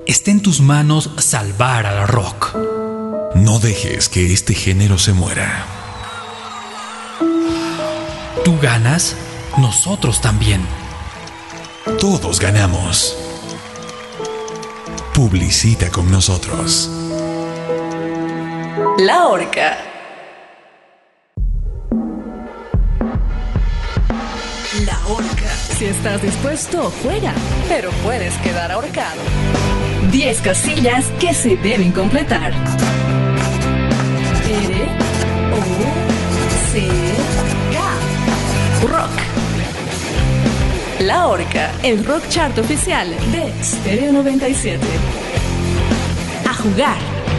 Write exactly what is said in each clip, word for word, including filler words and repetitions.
Está en tus manos salvar al rock. No dejes que este género se muera. Tú ganas, nosotros también. Todos ganamos. Publicita con nosotros. La Horca. La Horca. Si estás dispuesto, juega. Pero puedes quedar ahorcado. diez casillas que se deben completar. R, O, C, K. Rock. La Horca. El rock chart oficial de Stereo noventa y siete. A jugar.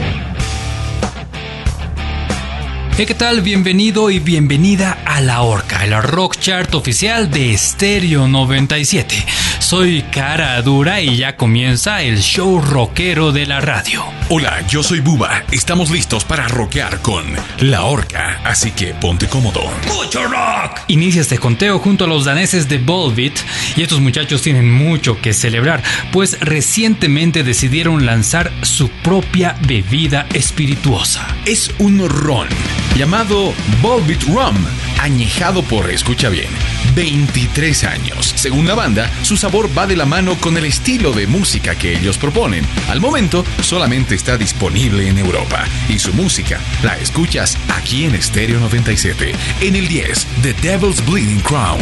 Hey, ¿qué tal? Bienvenido y bienvenida a La Horca, el rock chart oficial de Stereo noventa y siete. Soy Cara Dura y ya comienza el show rockero de la radio. Hola, yo soy Buba. Estamos listos para rockear con La Horca, así que ponte cómodo. ¡Mucho rock! Inicia este conteo junto a los daneses de Volbeat y estos muchachos tienen mucho que celebrar, pues recientemente decidieron lanzar su propia bebida espirituosa. Es un ron llamado Volbeat Rum, añejado por, escucha bien, veintitrés años. Según la banda, su sabor va de la mano con el estilo de música que ellos proponen. Al momento, solamente está disponible en Europa y su música la escuchas aquí en Stereo noventa y siete, en el diez, The Devil's Bleeding Crown.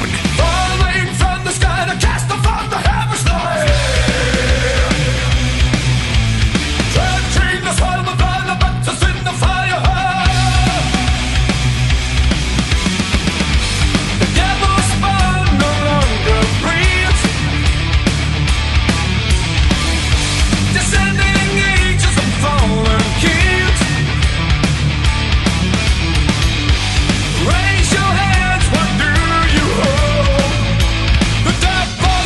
Raise your hands, what do you hold? The devil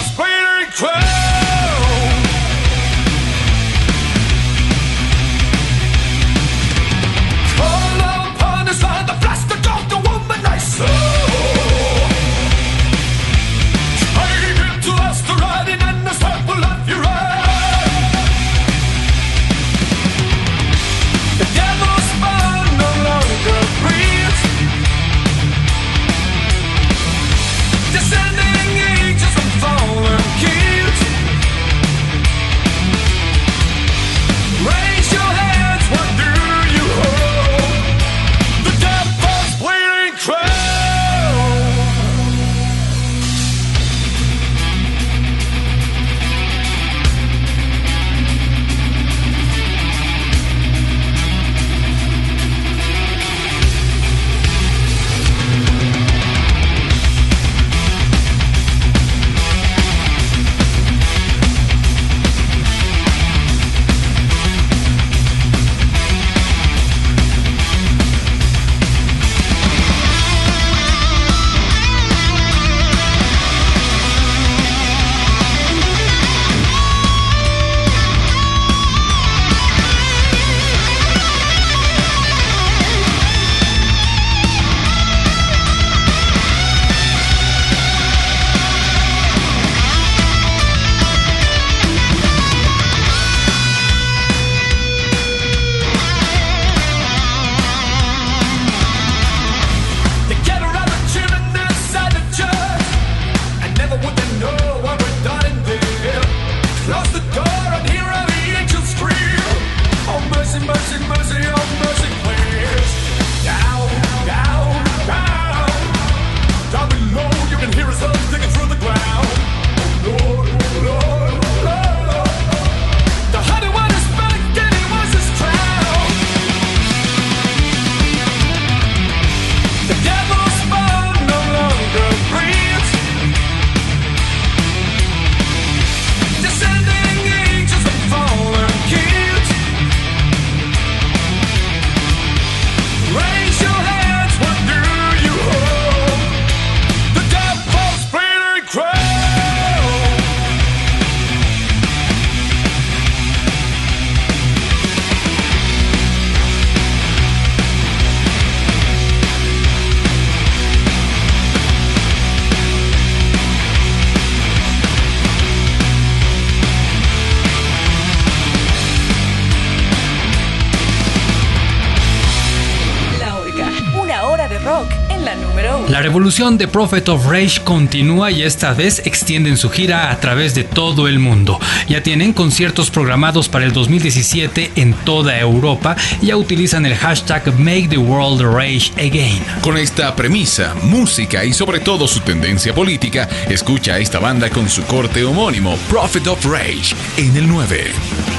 La revolución de Prophet of Rage continúa y esta vez extienden su gira a través de todo el mundo. Ya tienen conciertos programados para el dos mil diecisiete en toda Europa y ya utilizan el hashtag Make the World Rage Again. Con esta premisa, música y sobre todo su tendencia política, escucha a esta banda con su corte homónimo, Prophet of Rage, en el nueve.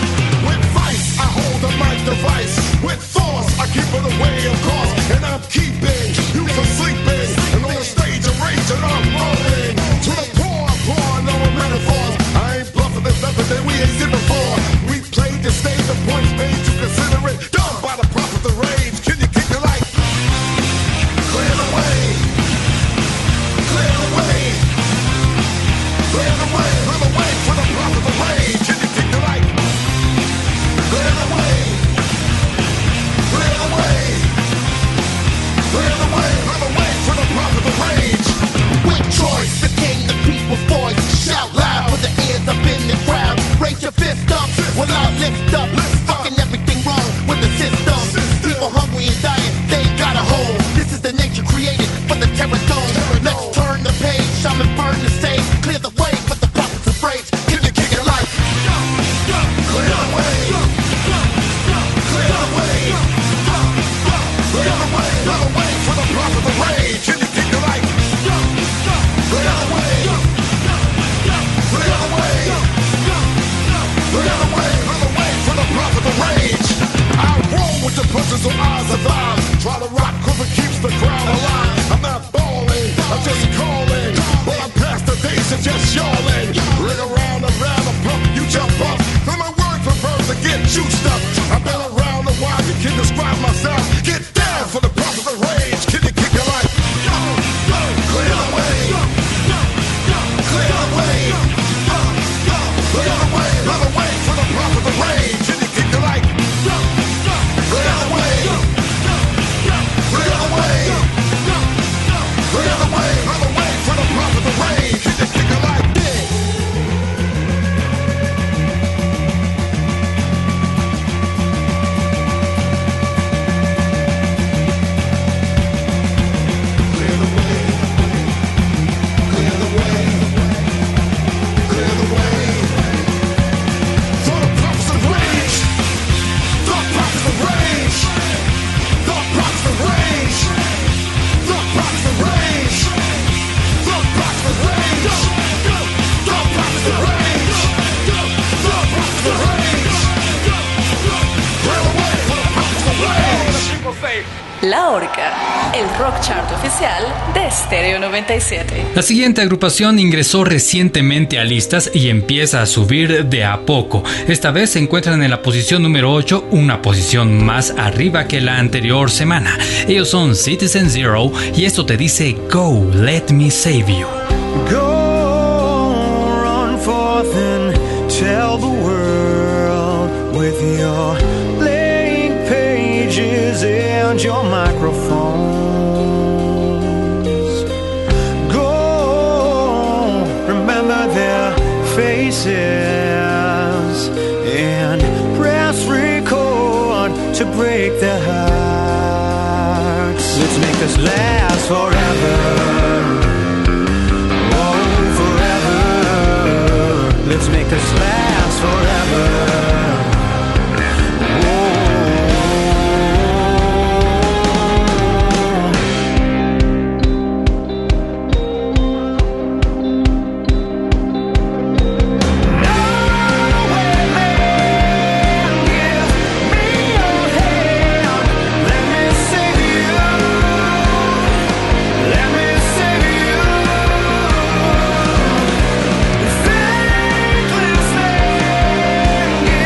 La Orca, el rock chart oficial de Stereo noventa y siete. La siguiente agrupación ingresó recientemente a listas y empieza a subir de a poco. Esta vez se encuentran en la posición número ocho, una posición más arriba que la anterior semana. Ellos son Citizen Zero y esto te dice Go, Let Me Save You. Go, run forth and tell the world with your blank pages and your microphones. Go, remember their faces and press record to break their hearts. Let's make this last forever. Let's make this last forever. Yeah.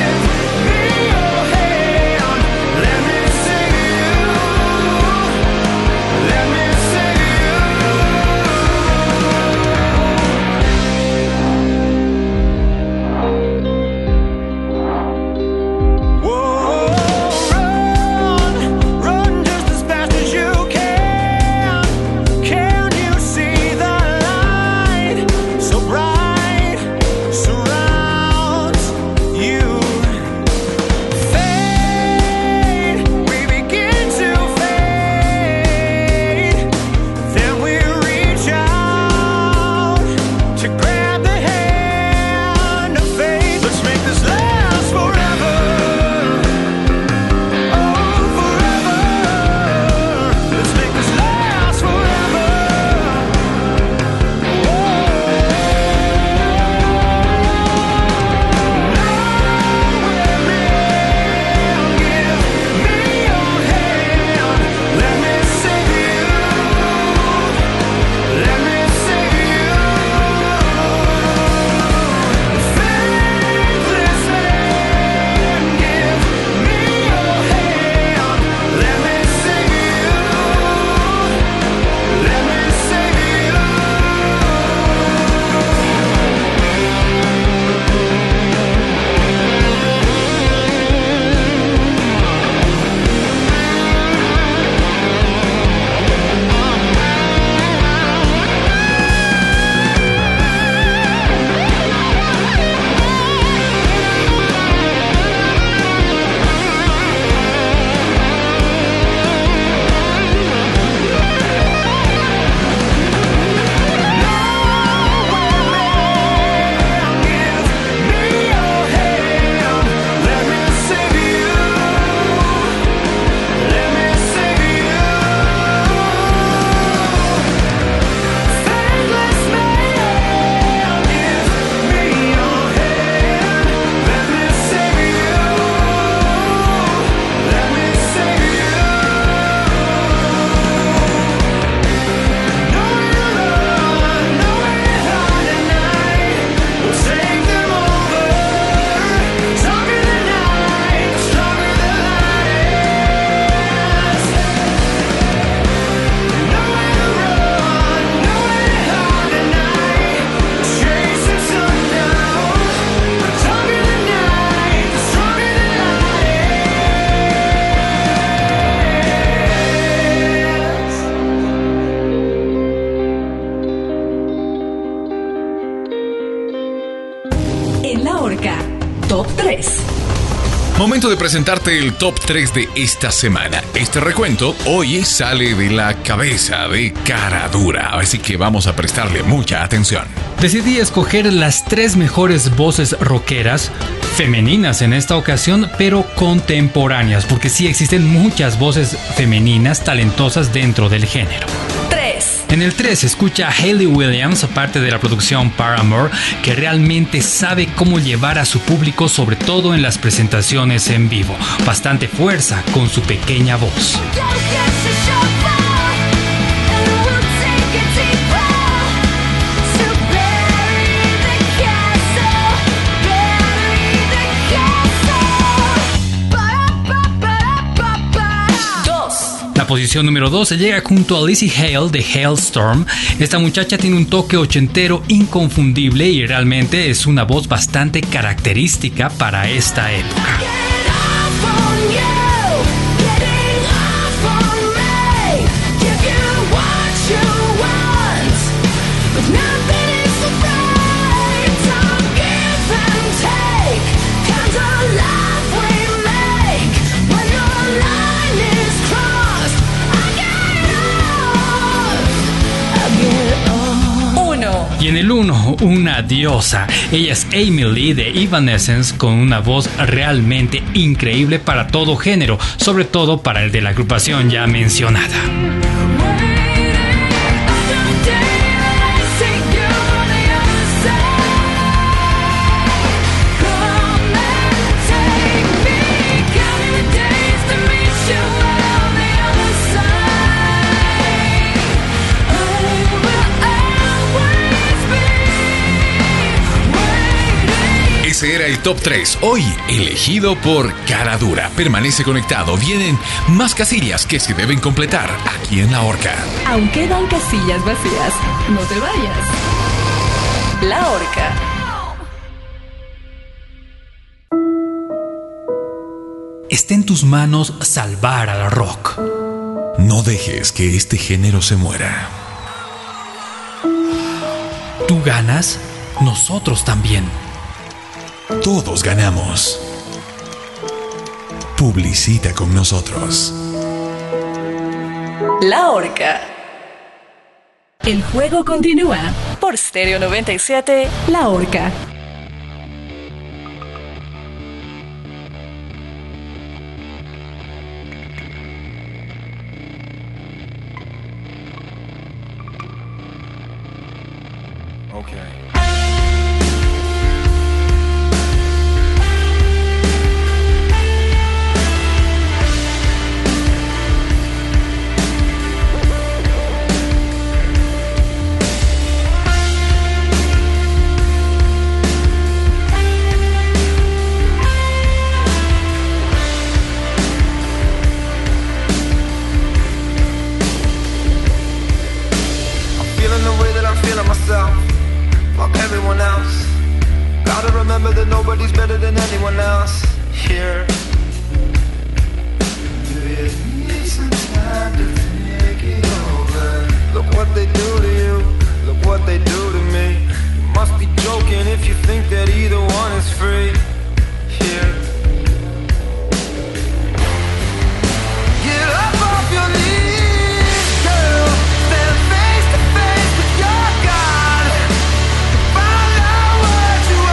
En La Horca, Top tres. Momento de presentarte el top tres de esta semana. Este recuento hoy sale de la cabeza de Cara Dura, así que vamos a prestarle mucha atención. Decidí escoger las tres mejores voces rockeras, femeninas en esta ocasión, pero contemporáneas, porque sí existen muchas voces femeninas talentosas dentro del género. tres. En el tres escucha a Hayley Williams, parte de la producción Paramore, que realmente sabe cómo llevar a su público, sobre todo en las presentaciones en vivo. Bastante fuerza con su pequeña voz. La posición número dos se llega junto a Lizzie Hale de Hailstorm. Esta muchacha tiene un toque ochentero inconfundible y realmente es una voz bastante característica para esta época. Y en el uno, una diosa. Ella es Amy Lee de Evanescence, con una voz realmente increíble para todo género, sobre todo para el de la agrupación ya mencionada. Ese era el top tres, hoy elegido por Cara Dura. Permanece conectado, vienen más casillas que se deben completar aquí en La Horca. Aún quedan casillas vacías, no te vayas. La Horca. Está en tus manos salvar al rock. No dejes que este género se muera. Tú ganas, nosotros también. Todos ganamos. Publicita con nosotros. La Horca. El juego continúa. Por Stereo noventa y siete. La Horca. Okay. Fuck everyone else. Gotta remember that nobody's better than anyone else here. Do you need some time to think it over? Look what they do to you. Look what they do to me. You must be joking if you think that either one is free here. Get up off your knees, girl. Stand face to face with your God. Find out what you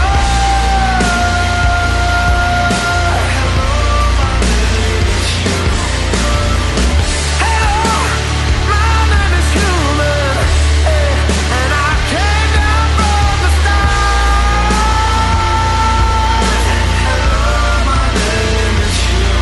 are. Hello, my name is human. Hello, my name is human. Hey, and I came down from the stars. Hello, my name is human.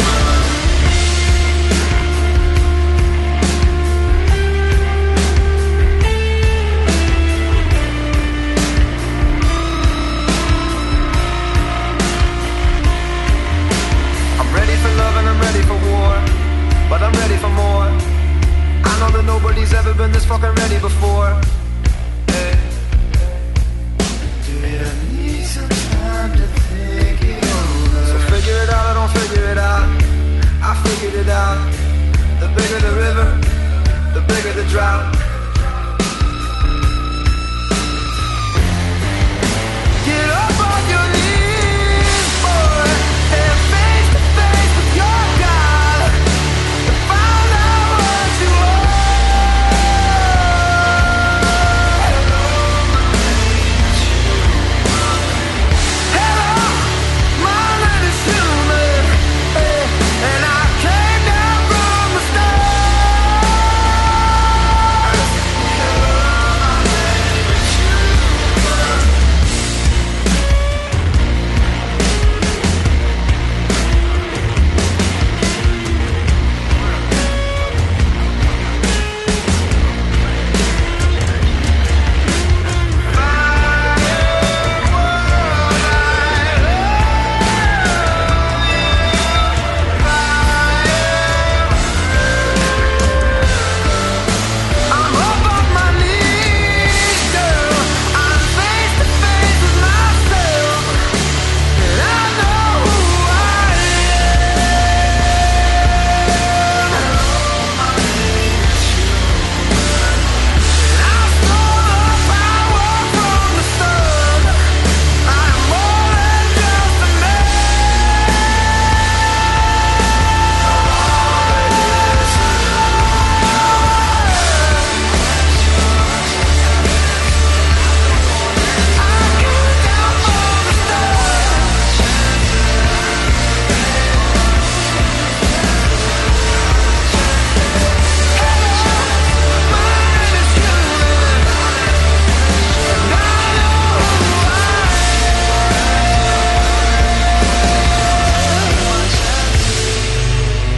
I'm ready for love and I'm ready for war, but I'm ready for more. I know that nobody's ever been this fucking ready before. Hey. Do you need some time to think it over? So figure it out or don't figure it out. I figured it out. The bigger the river, the bigger the drought. Get up on your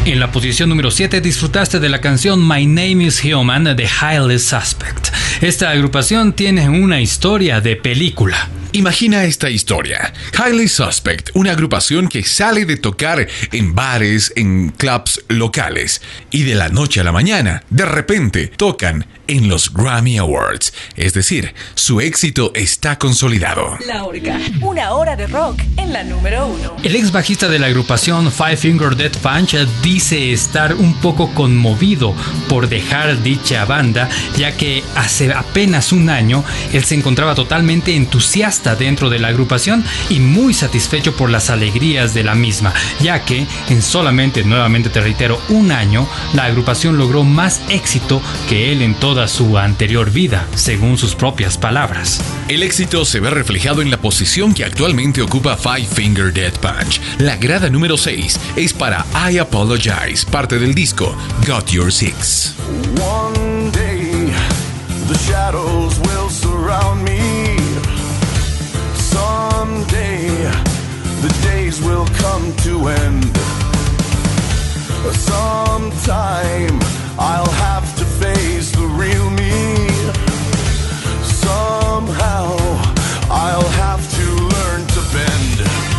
En la posición número siete disfrutaste de la canción My Name is Human de Highly Suspect. Esta agrupación tiene una historia de película. Imagina esta historia. Highly Suspect, una agrupación que sale de tocar en bares, en clubs locales, y de la noche a la mañana, de repente, tocan en los Grammy Awards. Es decir, su éxito está consolidado. La Horca, una hora de rock en la número uno. El ex bajista de la agrupación Five Finger Death Punch dice estar un poco conmovido por dejar dicha banda, ya que hace apenas un año él se encontraba totalmente entusiasta dentro de la agrupación y muy satisfecho por las alegrías de la misma, ya que en solamente, nuevamente te reitero, un año, la agrupación logró más éxito que él en toda su anterior vida, según sus propias palabras. El éxito se ve reflejado en la posición que actualmente ocupa Five Finger Death Punch. La grada número seis es para I Apologize, parte del disco Got Your Six. One day, the shadows will surround me. Someday, the days will come to end. Sometime, I'll have to face the real me. Somehow, I'll have to learn to bend.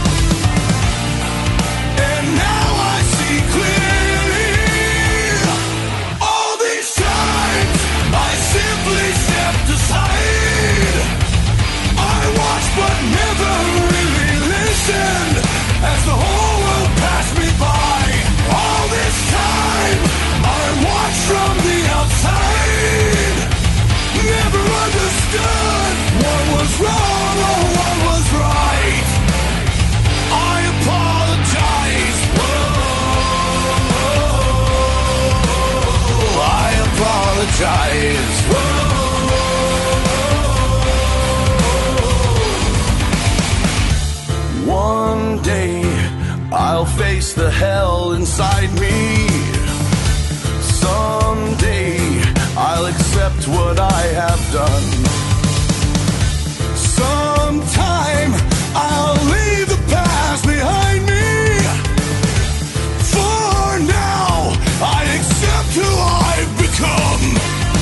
And now I see clearly. All these times, I simply stepped aside. I watched but never really listened as the whole world passed me by. All this time I watched from the outside, never understood what was wrong or what was right. I apologize. Whoa, I apologize. Whoa. One day I'll face the hell inside me. Someday I'll accept what I have done. Sometime I'll leave the past behind me. For now I accept who I've become.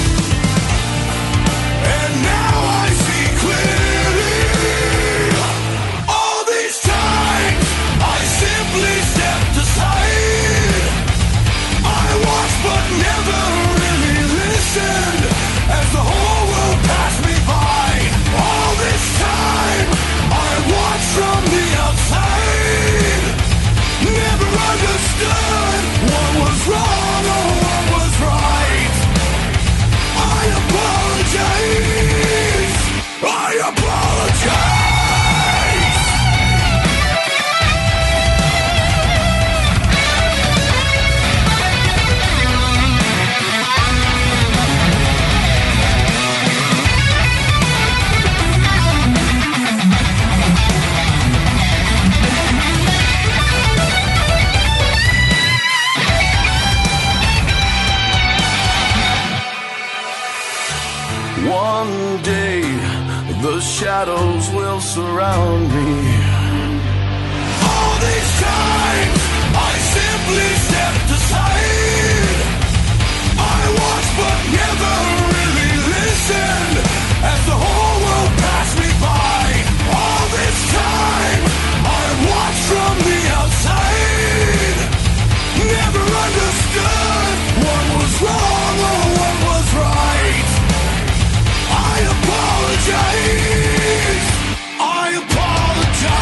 And now I see clearly. All these times I simply stepped aside. I watched but never really listened as the whole world passed me by. All this time I watched from the outside, never understood what was wrong or what was right. I apologize. I apologize. One day, the shadows will surround me. All these times, I simply stepped aside. I watched but never really listened as the whole world passed me by. All this time, I watched from the outside, never understood what was wrong or what was right. I apologize. I apologize.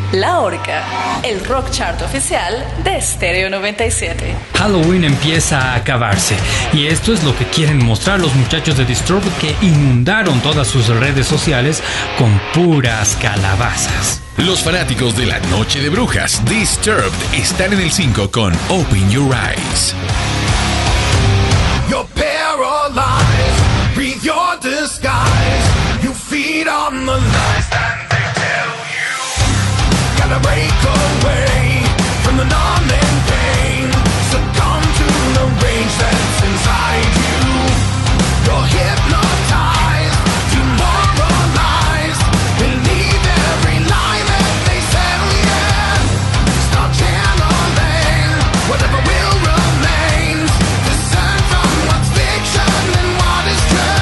La Horca, el rock chart oficial de Stereo noventa y siete. Halloween empieza a acabarse y esto es lo que quieren mostrar los muchachos de Disturbed, que inundaron todas sus redes sociales con puras calabazas. Los fanáticos de la Noche de Brujas, Disturbed, están en el cinco con Open Your Eyes. You're paralyzed, breathe your disguise. You feed on the lies that they tell you. Gotta break away from the numbing pain. Succumb to the rage that's inside you. You're hypnotized, demoralized. Believe every lie that they tell you. Stop channeling whatever will remain. Discern from what's fiction and what is true.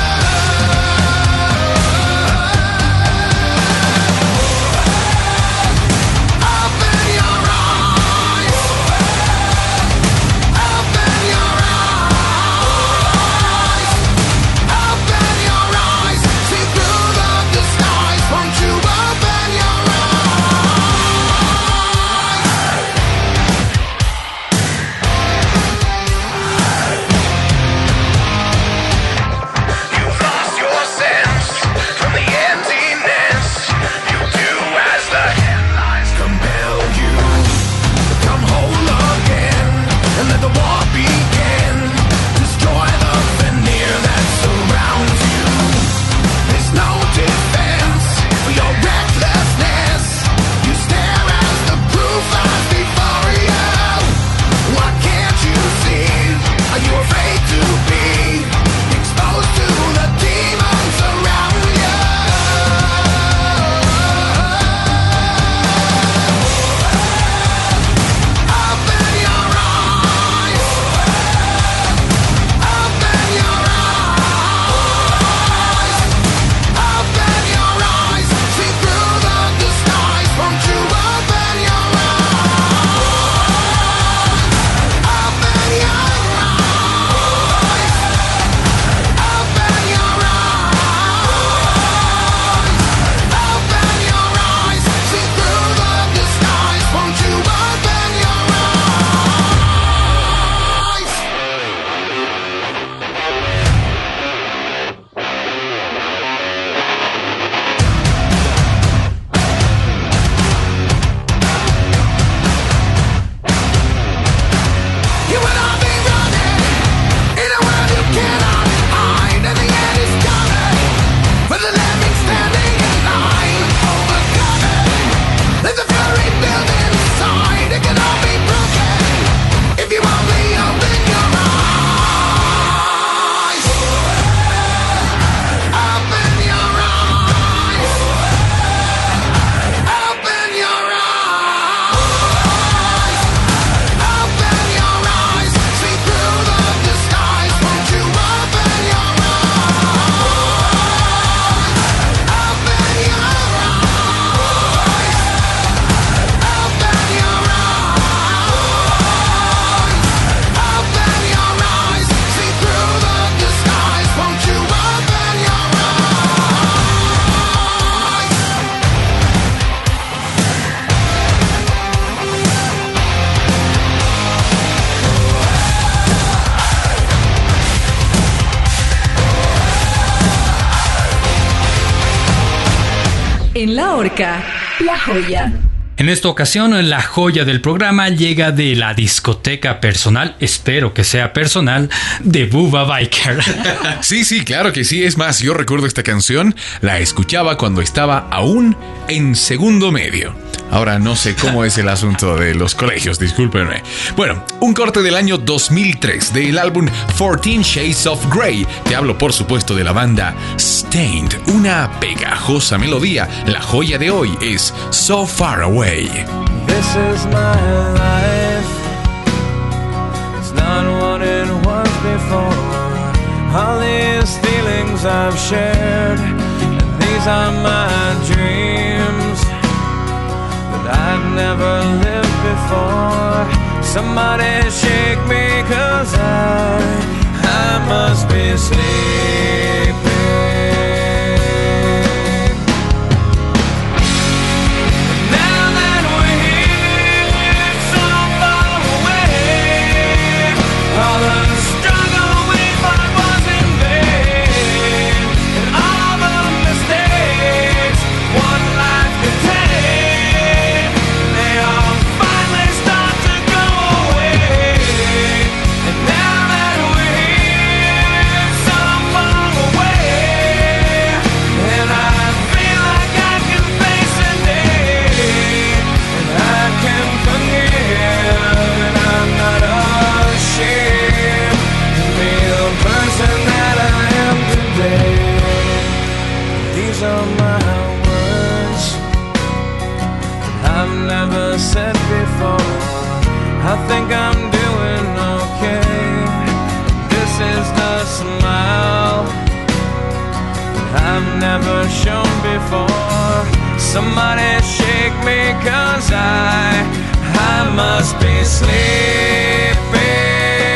En La Horca, La Joya. En esta ocasión, la joya del programa llega de la discoteca personal, espero que sea personal, de Bubba Biker. Sí, sí, claro que sí. Es más, yo recuerdo esta canción, la escuchaba cuando estaba aún en segundo medio. Ahora no sé cómo es el asunto de los colegios, discúlpenme. Bueno, un corte del año dos mil tres del álbum fourteen Shades of Grey. Te hablo, por supuesto, de la banda Stained, una pegajosa melodía. La joya de hoy es So Far Away. This is my life. It's not what it was before. All these feelings I've shared, and these are my dreams that I've never lived before. Somebody shake me, 'cause I, I must be sleeping. Now that these are my words I've never said before. I think I'm doing okay. This is the smile I've never shown before. Somebody shake me, cause I, I must be sleeping.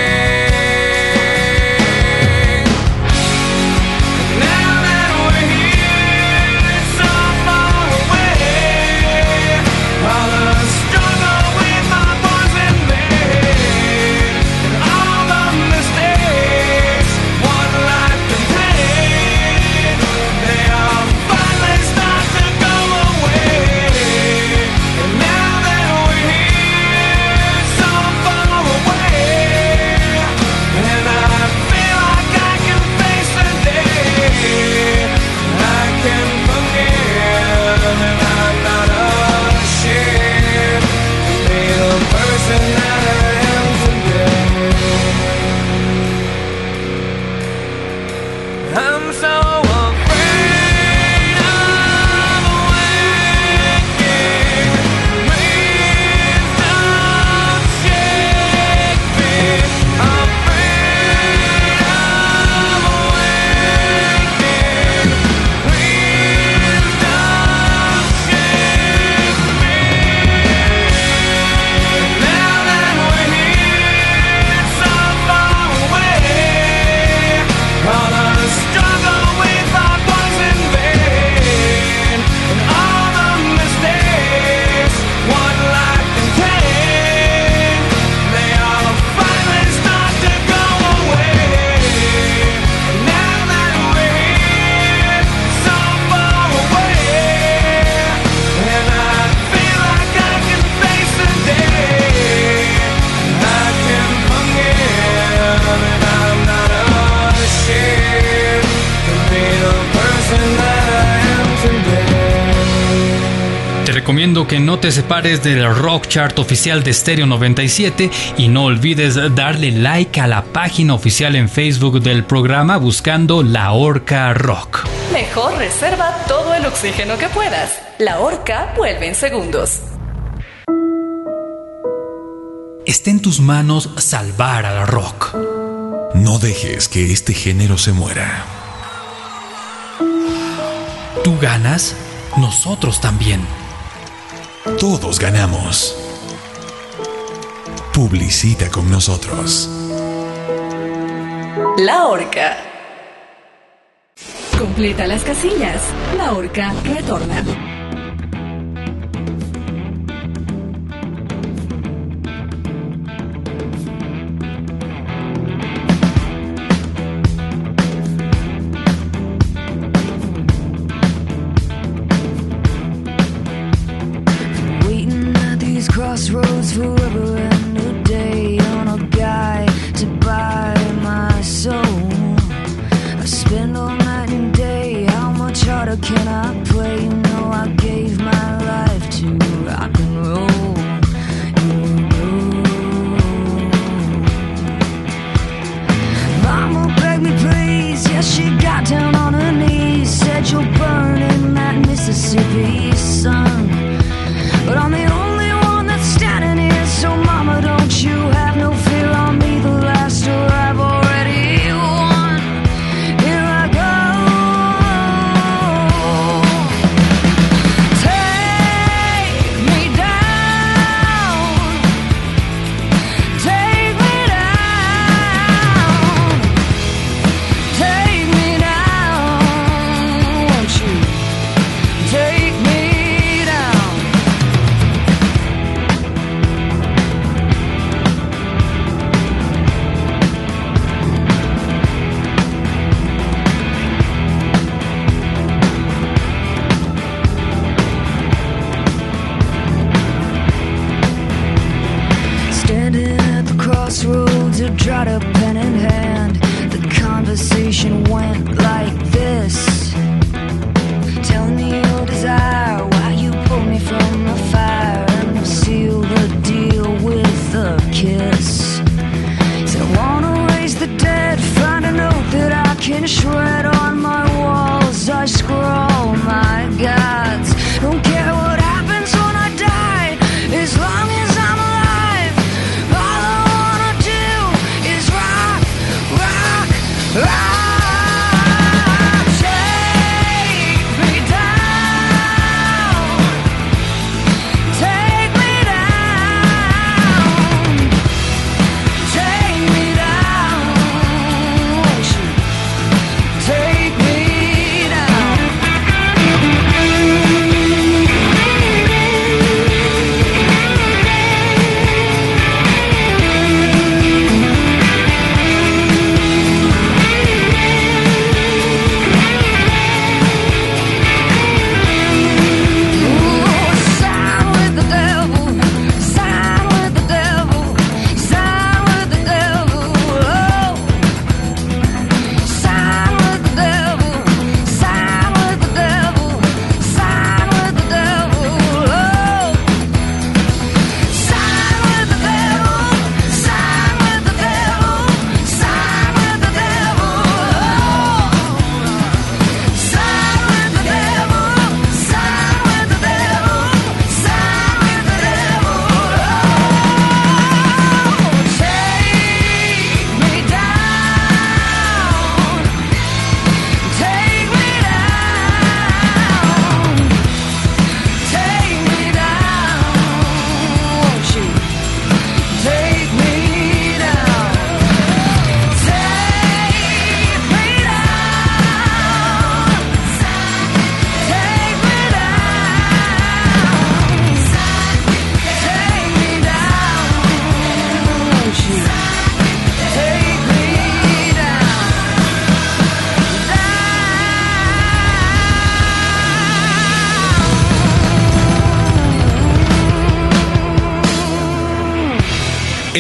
Recomiendo que no te separes del Rock Chart oficial de Stereo noventa y siete y no olvides darle like a la página oficial en Facebook del programa buscando La Orca Rock. Mejor reserva todo el oxígeno que puedas. La Orca vuelve en segundos. Está en tus manos salvar al rock. No dejes que este género se muera. Tú ganas, nosotros también. Todos ganamos. Publicita con nosotros. La Orca. Completa las casillas. La Orca retorna. Crossroads forever and a day on a guy to buy my soul. I spend all night and day. How much harder can I play? You know I gave my life to rock and roll. You know. Mama begged me please. Yes, she got down on her knees. Said you'll burn in that Mississippi sun. But I'm the only standing here, so mama, don't you have no fear on me. The last door I've already won. Here I go. Take me down. Take me down. Take me down. Won't you take me down? Crossroads, a dried up pen in hand. The conversation went like this. Tell me your desire, why you pull me from the fire, and we'll seal the deal with a kiss. Said I wanna raise the dead, find a note that I can shred on my walls. I scrawl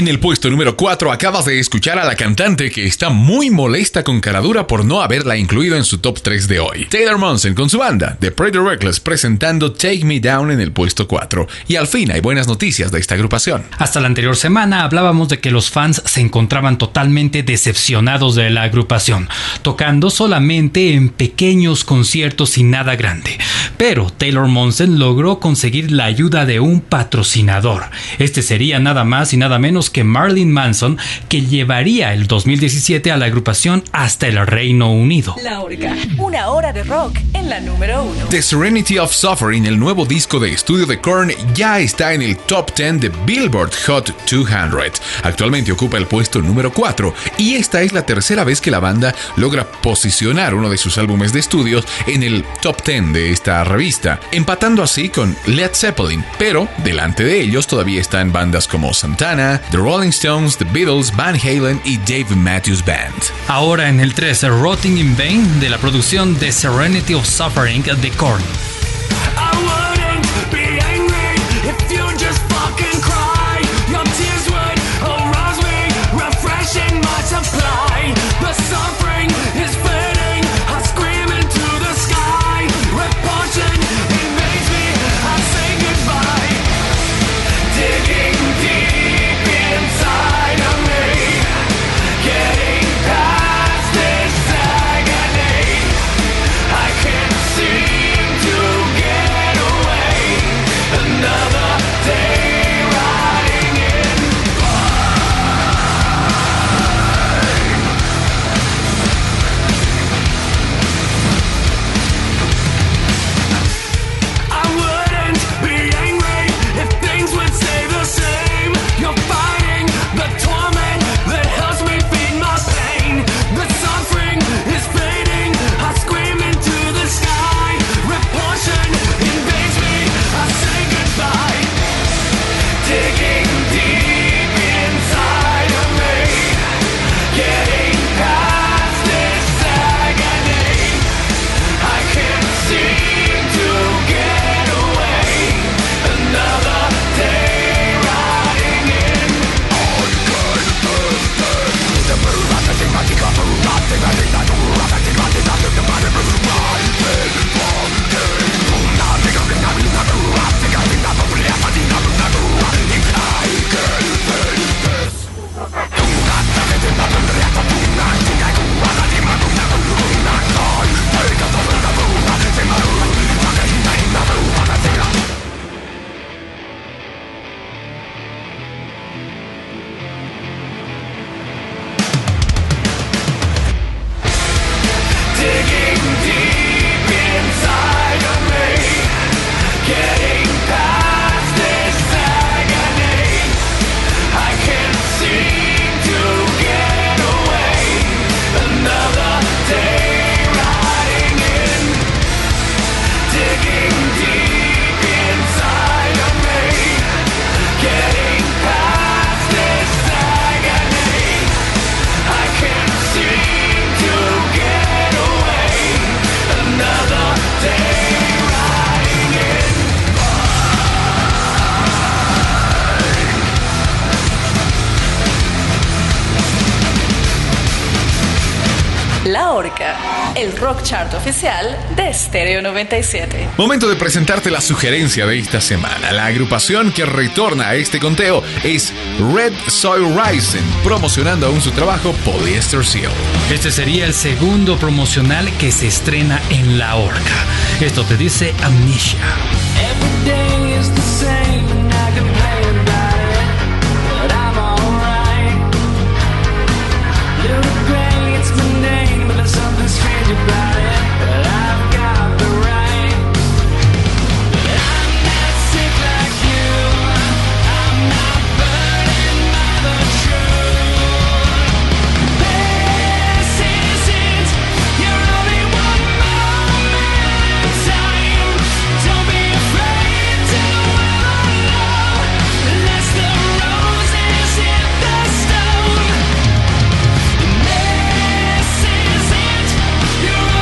En el puesto número cuatro acabas de escuchar a la cantante que está muy molesta con Caradura por no haberla incluido en su top tres de hoy. Taylor Momsen con su banda The Pretty Reckless presentando Take Me Down en el puesto cuatro. Y al fin hay buenas noticias de esta agrupación. Hasta la anterior semana hablábamos de que los fans se encontraban totalmente decepcionados de la agrupación, tocando solamente en pequeños conciertos y nada grande. Pero Taylor Momsen logró conseguir la ayuda de un patrocinador. Este sería nada más y nada menos que Marilyn Manson, que llevaría el dos mil diecisiete a la agrupación hasta el Reino Unido. La Horca, una hora de rock en la número uno. The Serenity of Suffering, el nuevo disco de estudio de Korn, ya está en el top diez de Billboard Hot doscientos. Actualmente ocupa el puesto número cuatro y esta es la tercera vez que la banda logra posicionar uno de sus álbumes de estudios en el top diez de esta revista, empatando así con Led Zeppelin, pero delante de ellos todavía están bandas como Santana, The Rolling Stones, The Beatles, Van Halen y Dave Matthews Band. Ahora en el tres, Rotting in Vain, de la producción The Serenity of Suffering de Korn. La Horca, el rock chart oficial de Stereo noventa y siete. Momento de presentarte la sugerencia de esta semana. La agrupación que retorna a este conteo es Red Soil Rising, promocionando aún su trabajo Polyester Seal. Este sería el segundo promocional que se estrena en La Horca. Esto te dice Amnesia. Every day is the same and I complain about it, but I'm alright. Little gray, it's mundane, but there's something strange about it, but I've got the right. I'm not sick like you, I'm not burdened by the truth. This is it, you're only one moment in time. Don't be afraid to love, unless the roses hit the stone. This is it, you're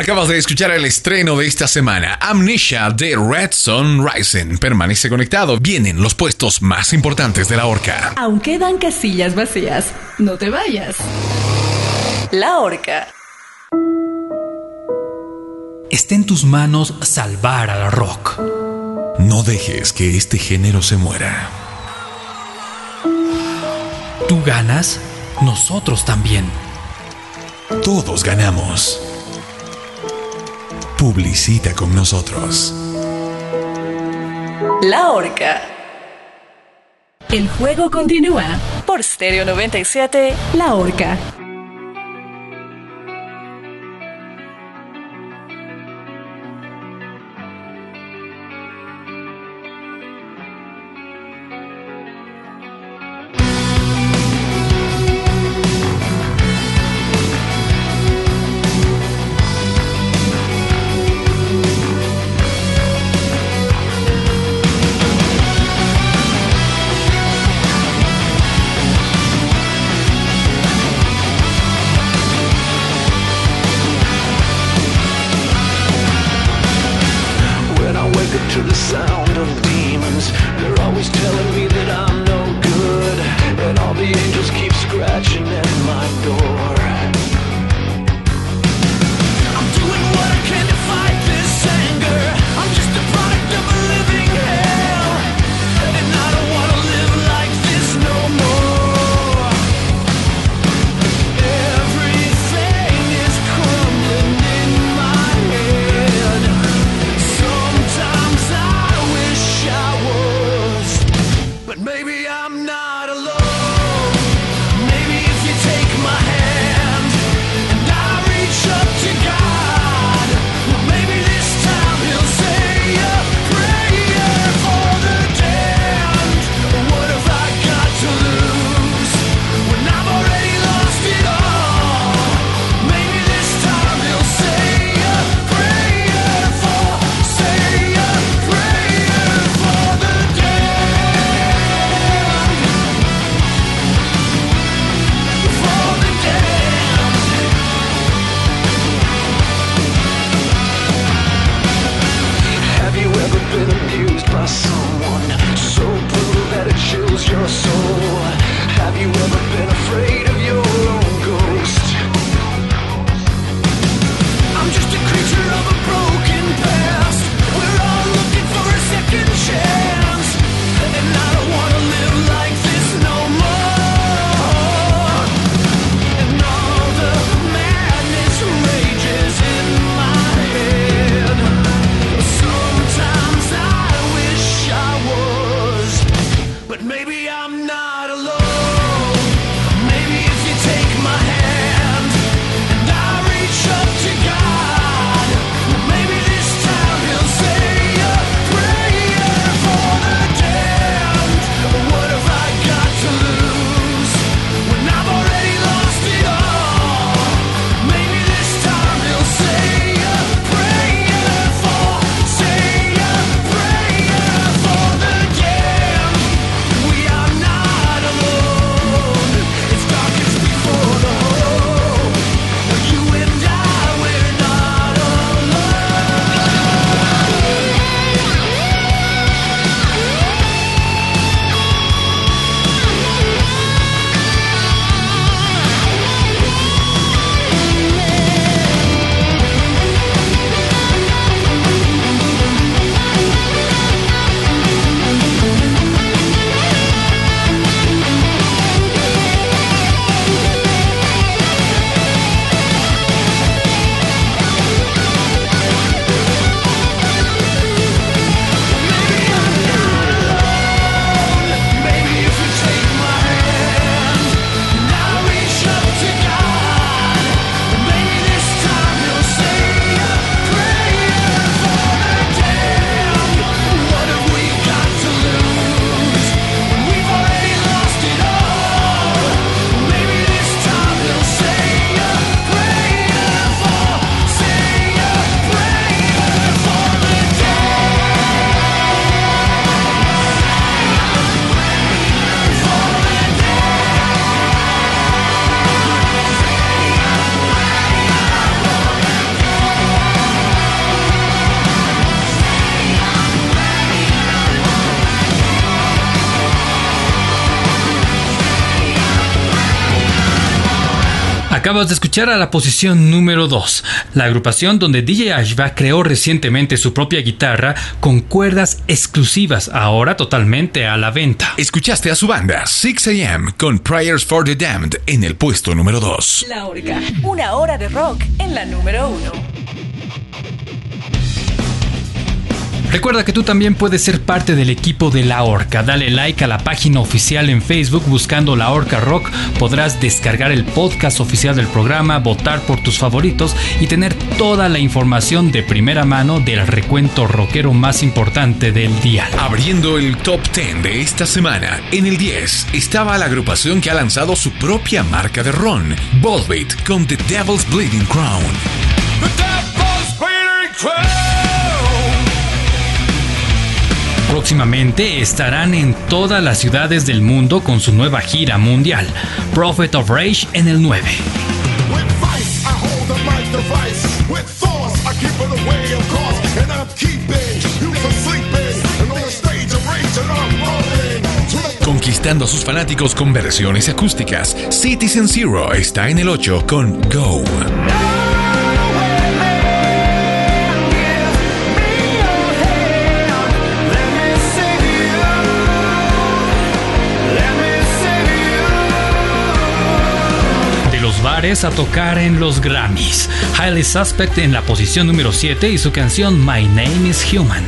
Acabas de escuchar el estreno de esta semana, Amnesia de Red Sun Rising. Permanece conectado. Vienen los puestos más importantes de la horca. Aún quedan casillas vacías. No te vayas. La horca. Está en tus manos salvar al rock. No dejes que este género se muera. Tú ganas, nosotros también. Todos ganamos. Publicita con nosotros. La horca. El juego continúa. Por Stereo noventa y siete. La horca. Sometimes I wish I Acabas de escuchar a la posición número dos, la agrupación donde D J Ashba creó recientemente su propia guitarra con cuerdas exclusivas, ahora totalmente a la venta. Escuchaste a su banda six a m con Prayers for the Damned en el puesto número dos. La Orca, una hora de rock en la número uno. Recuerda que tú también puedes ser parte del equipo de La Orca. Dale like a la página oficial en Facebook buscando La Orca Rock. Podrás descargar el podcast oficial del programa, votar por tus favoritos y tener toda la información de primera mano del recuento rockero más importante del día. Abriendo el top diez de esta semana, en el diez estaba la agrupación que ha lanzado su propia marca de ron, Volbeat con The Devil's Bleeding Crown. The Devil's Bleeding Crown. Próximamente estarán en todas las ciudades del mundo con su nueva gira mundial, Prophet of Rage en el nueve. Conquistando a sus fanáticos con versiones acústicas, Citizen Zero está en el ocho con Go. Bares a tocar en los Grammys. Highly Suspect en la posición número siete y su canción My Name is Human.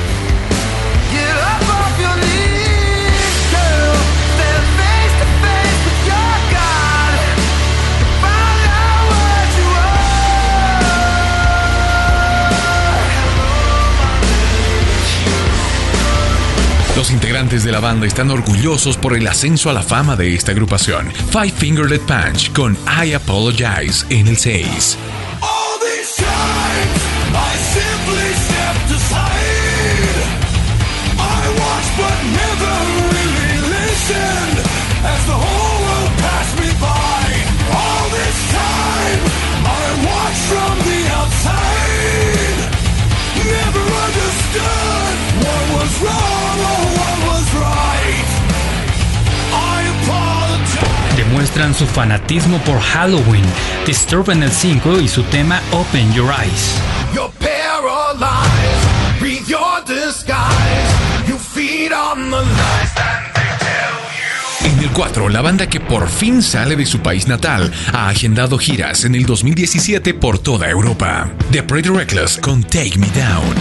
Los integrantes de la banda están orgullosos por el ascenso a la fama de esta agrupación. Five Finger Death Punch con I Apologize en el seis. All these times I simply stepped aside. I watched but never really listened as the whole world passed me by. All this time I watched from the outside. Never understood what was wrong or what was right. I apologize. Demuestran su fanatismo por Halloween, Disturbed en el cinco y su tema Open Your Eyes. You're paralyzed, breathe your disguise. You feed on the lies that they tell you. En el cuatro, la banda que por fin sale de su país natal ha agendado giras en el dos mil diecisiete por toda Europa. The Pretty Reckless con Take Me Down.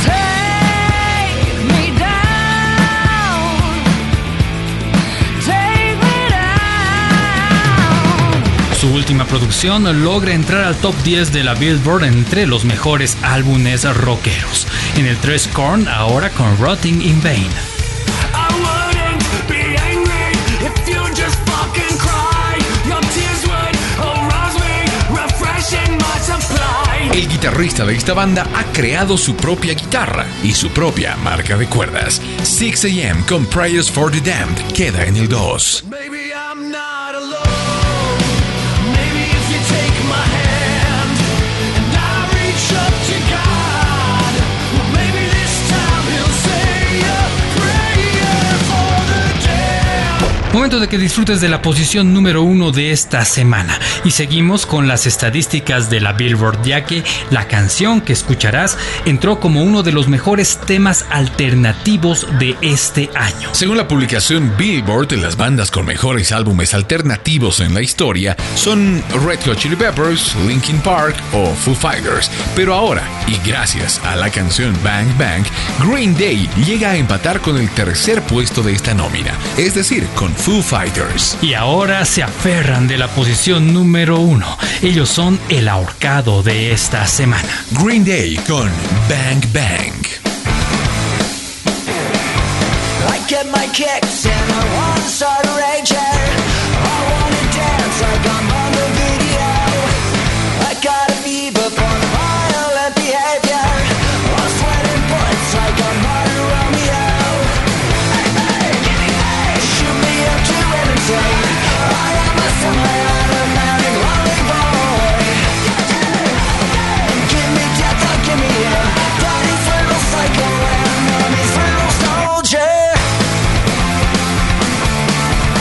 Su última producción logra entrar al top diez de la Billboard entre los mejores álbumes rockeros. En el tres, Korn, ahora con Rotting in Vain. El guitarrista de esta banda ha creado su propia guitarra y su propia marca de cuerdas. six a m con Prayers for the Damned queda en el dos. Maybe I'm not alone. Maybe if you take my hand and I reach up to God, well, maybe this time he'll say a prayer for the dead. Momento de que disfrutes de la posición número uno de esta semana. Y seguimos con las estadísticas de la Billboard, ya que la canción que escucharás entró como uno de los mejores temas alternativos de este año. Según la publicación Billboard, las bandas con mejores álbumes alternativos en la historia son Red Hot Chili Peppers, Linkin Park o Foo Fighters. Pero ahora, y gracias a la canción Bang Bang, Green Day llega a empatar con el tercer puesto de esta nómina, es decir, con Foo Fighters. Y ahora se aferran de la posición número uno. Ellos son el ahorcado de esta semana. Green Day con Bang Bang. I get my kicks and I want to start a rage. I want to dance like I'm on the video. I got a fever for violent behavior. I'm sweating bullets like I'm not a Romeo. Hey, hey, hey, shoot me up to anything. I am a semi-automatic lonely boy. Give me death or give me in. Daddy's little psycho and mommy's little soldier.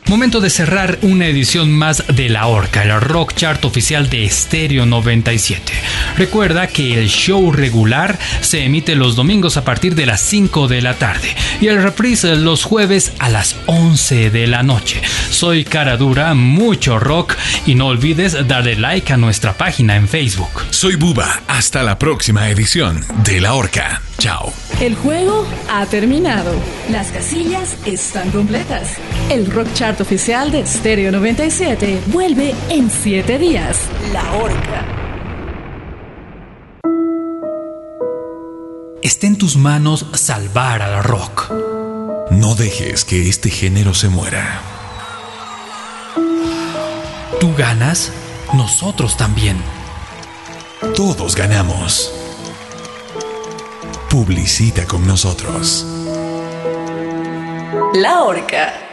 Momento de cerrar una edición más de La Horca, el rock chart oficial de Estéreo noventa y siete. Recuerda que el show regular se emite los domingos a partir de las cinco de la tarde y el reprise los jueves a las once de la noche. Soy Cara Dura, mucho rock y no olvides darle like a nuestra página en Facebook. Soy Buba, hasta la próxima edición de La Horca. Chao. El juego ha terminado. Las casillas están completas. El rock chart oficial de Estéreo noventa y siete vuelve en siete días. La Horca. Está en tus manos salvar al rock. No dejes que este género se muera. Tú ganas, nosotros también. Todos ganamos. Publicita con nosotros. La Horca.